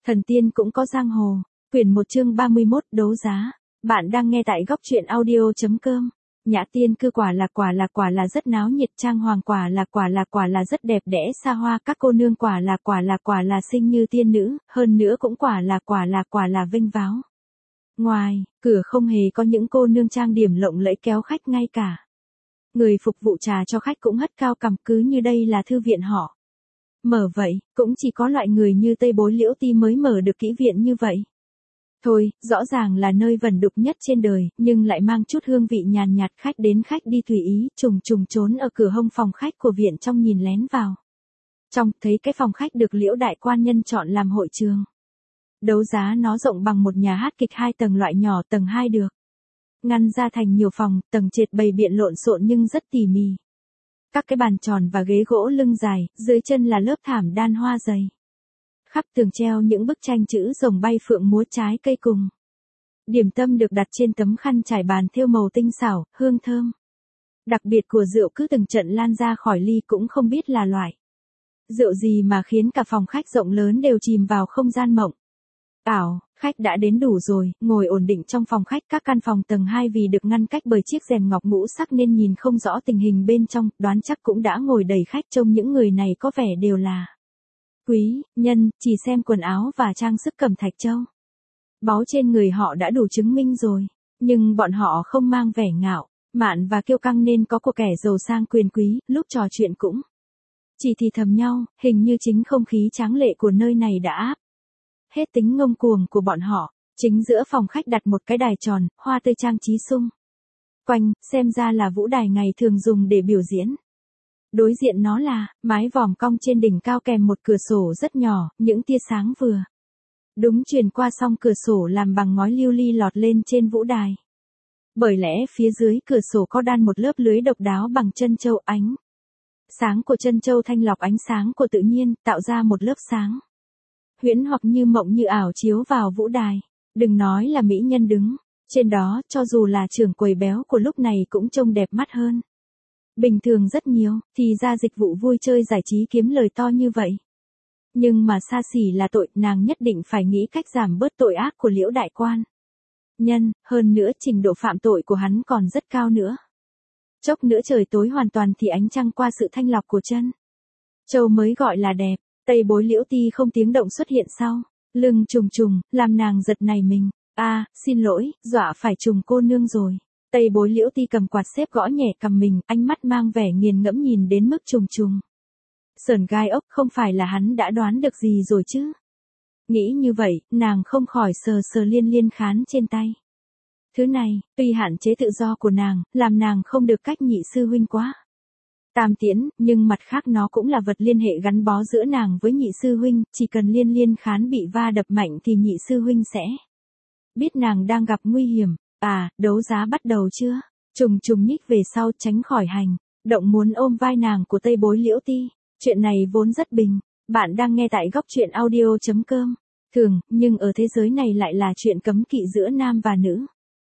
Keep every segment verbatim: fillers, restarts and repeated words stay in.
Thần tiên cũng có giang hồ. Quyển một chương ba mươi mốt đấu giá. Bạn đang nghe tại góc truyện audio.com. Nhã tiên cư quả là quả là quả là rất náo nhiệt, trang hoàng quả là quả là quả là rất đẹp đẽ xa hoa, các cô nương quả là quả là quả là xinh như tiên nữ, hơn nữa cũng quả là quả là quả là vinh váo. Ngoài cửa không hề có những cô nương trang điểm lộng lẫy kéo khách, ngay cả người phục vụ trà cho khách cũng hất cao cằm, cứ như đây là thư viện họ mở vậy, cũng chỉ có loại người như Tây Bối Liễu Ti mới mở được kỹ viện như vậy. Thôi, rõ ràng là nơi vẩn đục nhất trên đời, nhưng lại mang chút hương vị nhàn nhạt, khách đến khách đi tùy ý, trùng trùng trốn ở cửa hông phòng khách của viện trong nhìn lén vào. Trong, thấy cái phòng khách được Liễu đại quan nhân chọn làm hội trường. Đấu giá nó rộng bằng một nhà hát kịch hai tầng loại nhỏ, tầng hai được ngăn ra thành nhiều phòng, tầng trệt bày biện lộn xộn nhưng rất tỉ mỉ. Các cái bàn tròn và ghế gỗ lưng dài, dưới chân là lớp thảm đan hoa dày. Khắp tường treo những bức tranh chữ rồng bay phượng múa, trái cây cùng điểm tâm được đặt trên tấm khăn trải bàn thêu màu tinh xảo, hương thơm đặc biệt của rượu cứ từng trận lan ra khỏi ly, cũng không biết là loại rượu gì mà khiến cả phòng khách rộng lớn đều chìm vào không gian mộng ảo. Khách đã đến đủ rồi, ngồi ổn định trong phòng khách. Các căn phòng tầng hai vì được ngăn cách bởi chiếc rèm ngọc ngũ sắc nên nhìn không rõ tình hình bên trong, đoán chắc cũng đã ngồi đầy khách. Trông những người này có vẻ đều là quý nhân, chỉ xem quần áo và trang sức cẩm thạch châu báu trên người họ đã đủ chứng minh rồi. Nhưng bọn họ không mang vẻ ngạo mạn và kiêu căng nên có của kẻ giàu sang quyền quý, lúc trò chuyện cũng chỉ thì thầm nhau, hình như chính không khí tráng lệ của nơi này đã áp hết tính ngông cuồng của bọn họ. Chính giữa phòng khách đặt một cái đài tròn, hoa tươi trang trí sung quanh, xem ra là vũ đài ngày thường dùng để biểu diễn. Đối diện nó là mái vòm cong trên đỉnh cao kèm một cửa sổ rất nhỏ, những tia sáng vừa đúng truyền qua song cửa sổ làm bằng ngói lưu ly lọt lên trên vũ đài. Bởi lẽ phía dưới cửa sổ có đan một lớp lưới độc đáo bằng chân châu, ánh sáng của chân châu thanh lọc ánh sáng của tự nhiên, tạo ra một lớp sáng huyễn hoặc như mộng như ảo chiếu vào vũ đài. Đừng nói là mỹ nhân đứng trên đó, cho dù là trưởng quầy béo của lúc này cũng trông đẹp mắt hơn bình thường rất nhiều. Thì ra dịch vụ vui chơi giải trí kiếm lời to như vậy. Nhưng mà xa xỉ là tội, nàng nhất định phải nghĩ cách giảm bớt tội ác của Liễu đại quan nhân, hơn nữa trình độ phạm tội của hắn còn rất cao nữa. Chốc nữa trời tối hoàn toàn thì ánh trăng qua sự thanh lọc của chân châu mới gọi là đẹp. Tây Bối Liễu Ti không tiếng động xuất hiện sau lưng trùng trùng, làm nàng giật nảy mình. A, à, xin lỗi, dọa phải trùng cô nương rồi. Tây Bối Liễu Ti cầm quạt xếp gõ nhẹ cằm mình, ánh mắt mang vẻ nghiền ngẫm nhìn đến mức trùng trùng sởn gai ốc. Không phải là hắn đã đoán được gì rồi chứ? Nghĩ như vậy, nàng không khỏi sờ sờ liên liên khán trên tay. Thứ này, tuy hạn chế tự do của nàng, làm nàng không được cách nhị sư huynh quá tam tiễn, nhưng mặt khác nó cũng là vật liên hệ gắn bó giữa nàng với nhị sư huynh. Chỉ cần liên liên khán bị va đập mạnh thì nhị sư huynh sẽ biết nàng đang gặp nguy hiểm. À, đấu giá bắt đầu chưa? Trùng trùng nhích về sau tránh khỏi hành động muốn ôm vai nàng của Tây Bối Liễu Ti. Chuyện này vốn rất bình. Bạn đang nghe tại góc truyện audio.com. Thường, nhưng ở thế giới này lại là chuyện cấm kỵ giữa nam và nữ.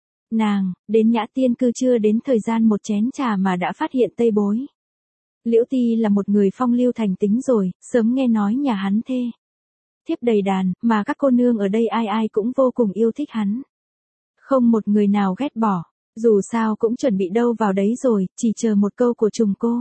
Nàng, đến Nhã Tiên cư chưa đến thời gian một chén trà mà đã phát hiện Tây Bối Liễu Ti là một người phong lưu thành tính rồi, sớm nghe nói nhà hắn thê thiếp đầy đàn, mà các cô nương ở đây ai ai cũng vô cùng yêu thích hắn. Không một người nào ghét bỏ, dù sao cũng chuẩn bị đâu vào đấy rồi, chỉ chờ một câu của trùng cô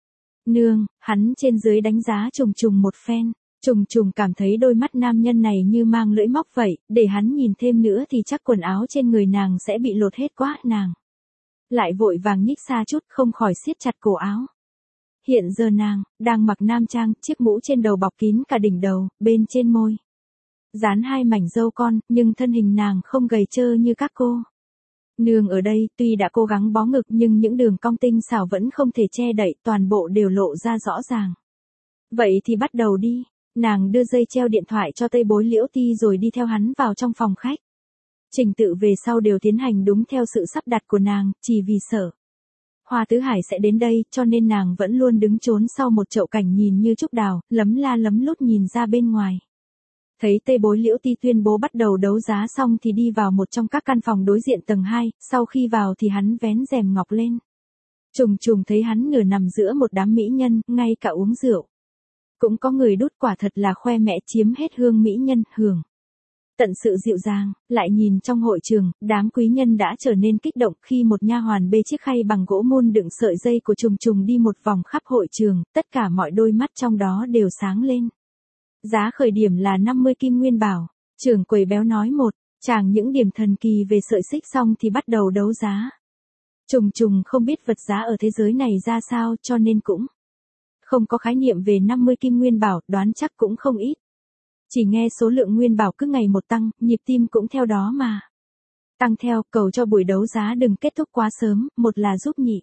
nương. Hắn trên dưới đánh giá trùng trùng một phen. Trùng trùng cảm thấy đôi mắt nam nhân này như mang lưỡi móc vậy, để hắn nhìn thêm nữa thì chắc quần áo trên người nàng sẽ bị lột hết quá. Nàng lại vội vàng nhích xa chút, không khỏi siết chặt cổ áo. Hiện giờ nàng đang mặc nam trang, chiếc mũ trên đầu bọc kín cả đỉnh đầu, bên trên môi dán hai mảnh râu con, nhưng thân hình nàng không gầy trơ như các cô nương ở đây. Tuy đã cố gắng bó ngực nhưng những đường cong tinh xảo vẫn không thể che đậy, toàn bộ đều lộ ra rõ ràng. Vậy thì bắt đầu đi. Nàng đưa dây treo điện thoại cho Tây Bối Liễu Ti rồi đi theo hắn vào trong phòng khách. Trình tự về sau đều tiến hành đúng theo sự sắp đặt của nàng, chỉ vì sợ Hoa Tứ Hải sẽ đến đây, cho nên nàng vẫn luôn đứng trốn sau một chậu cảnh nhìn như trúc đào, lấm la lấm lút nhìn ra bên ngoài. Thấy Tây Bối Liễu Ti tuyên bố bắt đầu đấu giá xong thì đi vào một trong các căn phòng đối diện tầng hai, sau khi vào thì hắn vén rèm ngọc lên. Trùng trùng thấy hắn nửa nằm giữa một đám mỹ nhân, ngay cả uống rượu Cũng có người đút, quả thật là khoe mẽ chiếm hết hương mỹ nhân, hưởng. Tận sự dịu dàng, lại nhìn trong hội trường, đám quý nhân đã trở nên kích động khi một nha hoàn bê chiếc khay bằng gỗ mun đựng sợi dây của Trùng Trùng đi một vòng khắp hội trường, tất cả mọi đôi mắt trong đó đều sáng lên. Giá khởi điểm là năm mươi kim nguyên bảo, trưởng quầy béo nói một, chàng những điểm thần kỳ về sợi xích xong thì bắt đầu đấu giá. Trùng Trùng không biết vật giá ở thế giới này ra sao cho nên cũng không có khái niệm về năm mươi kim nguyên bảo, đoán chắc cũng không ít. Chỉ nghe số lượng nguyên bảo cứ ngày một tăng, nhịp tim cũng theo đó mà tăng theo, cầu cho buổi đấu giá đừng kết thúc quá sớm, một là giúp nhị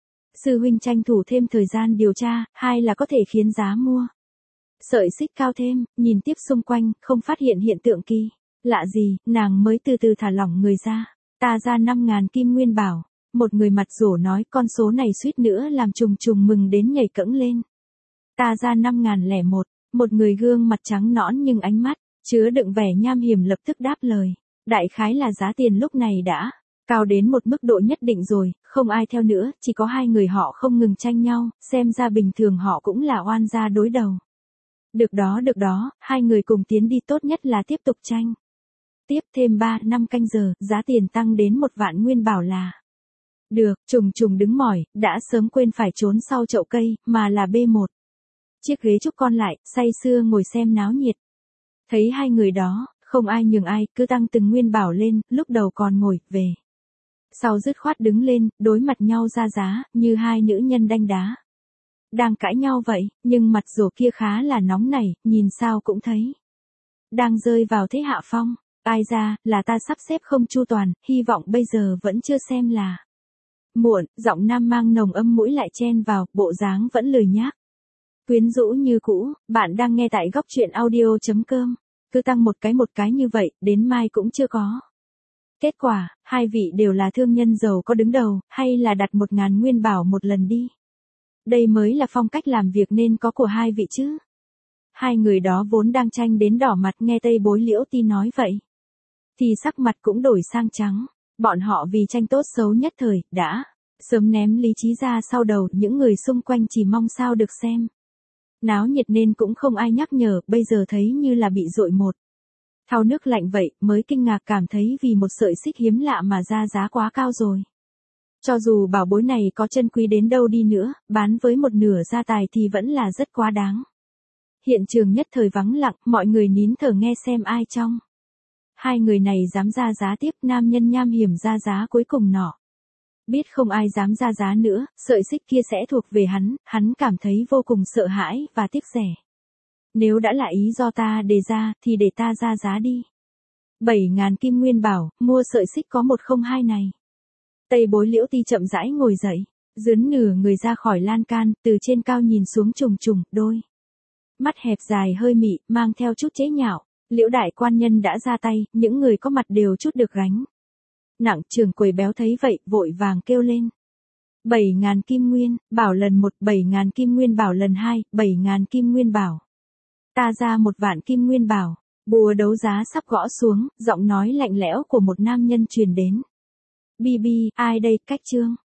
sư huynh tranh thủ thêm thời gian điều tra, hai là có thể khiến giá mua sợi xích cao thêm. Nhìn tiếp xung quanh, không phát hiện hiện tượng kỳ lạ gì, nàng mới từ từ thả lỏng người ra. Ta ra năm ngàn kim nguyên bảo. Một người mặt rổ nói, con số này suýt nữa làm Trùng Trùng mừng đến nhảy cẫng lên. Ta ra năm ngàn lẻ một. Một người gương mặt trắng nõn nhưng ánh mắt chứa đựng vẻ nham hiểm lập tức đáp lời. Đại khái là giá tiền lúc này đã cao đến một mức độ nhất định rồi, không ai theo nữa, chỉ có hai người họ không ngừng tranh nhau, xem ra bình thường họ cũng là oan gia đối đầu. Được đó được đó, hai người cùng tiến đi, tốt nhất là tiếp tục tranh. Tiếp thêm ba năm canh giờ, giá tiền tăng đến một vạn nguyên bảo là được. Trùng Trùng đứng mỏi, đã sớm quên phải trốn sau chậu cây, mà là bê một chiếc ghế trúc con lại, say sưa ngồi xem náo nhiệt. Thấy hai người đó, không ai nhường ai, cứ tăng từng nguyên bảo lên, lúc đầu còn ngồi, về sau dứt khoát đứng lên, đối mặt nhau ra giá, như hai nữ nhân đanh đá đang cãi nhau vậy, nhưng mặt rổ kia khá là nóng nảy, nhìn sao cũng thấy đang rơi vào thế hạ phong. Ai ra, là ta sắp xếp không chu toàn, hy vọng bây giờ vẫn chưa xem là muộn. Giọng nam mang nồng âm mũi lại chen vào, bộ dáng vẫn lười nhác quyến rũ như cũ. Bạn đang nghe tại góc truyện audio chấm com. Cứ tăng một cái một cái như vậy, đến mai cũng chưa có kết quả. Hai vị đều là thương nhân giàu có đứng đầu, hay là đặt một ngàn nguyên bảo một lần đi. Đây mới là phong cách làm việc nên có của hai vị chứ. Hai người đó vốn đang tranh đến đỏ mặt, nghe Tây Bối Liễu Ti nói vậy thì sắc mặt cũng đổi sang trắng. Bọn họ vì tranh tốt xấu nhất thời, đã sớm ném lý trí ra sau đầu, những người xung quanh chỉ mong sao được xem náo nhiệt nên cũng không ai nhắc nhở, bây giờ thấy như là bị dội một thau nước lạnh vậy, mới kinh ngạc cảm thấy vì một sợi xích hiếm lạ mà ra giá quá cao rồi. Cho dù bảo bối này có chân quý đến đâu đi nữa, bán với một nửa gia tài thì vẫn là rất quá đáng. Hiện trường nhất thời vắng lặng, mọi người nín thở nghe xem ai trong hai người này dám ra giá tiếp. Nam nhân nham hiểm ra giá cuối cùng nọ. Biết không ai dám ra giá nữa, sợi xích kia sẽ thuộc về hắn, hắn cảm thấy vô cùng sợ hãi và tiếc rẻ. Nếu đã là ý do ta đề ra, thì để ta ra giá đi. Bảy ngàn kim nguyên bảo, mua sợi xích có một không hai này. Tây Bối Liễu Ti chậm rãi ngồi dậy, dướn nửa người ra khỏi lan can, từ trên cao nhìn xuống Trùng Trùng, đôi mắt hẹp dài hơi mị, mang theo chút chế nhạo. Liễu đại quan nhân đã ra tay, những người có mặt đều chút được gánh nặng. Trưởng quầy béo thấy vậy, vội vàng kêu lên. Bảy ngàn kim nguyên, bảo lần một, bảy ngàn kim nguyên bảo lần hai, bảy ngàn kim nguyên bảo. Ta ra một vạn kim nguyên bảo. Bùa đấu giá sắp gõ xuống, giọng nói lạnh lẽo của một nam nhân truyền đến. Bi bi, ai đây, cách trương.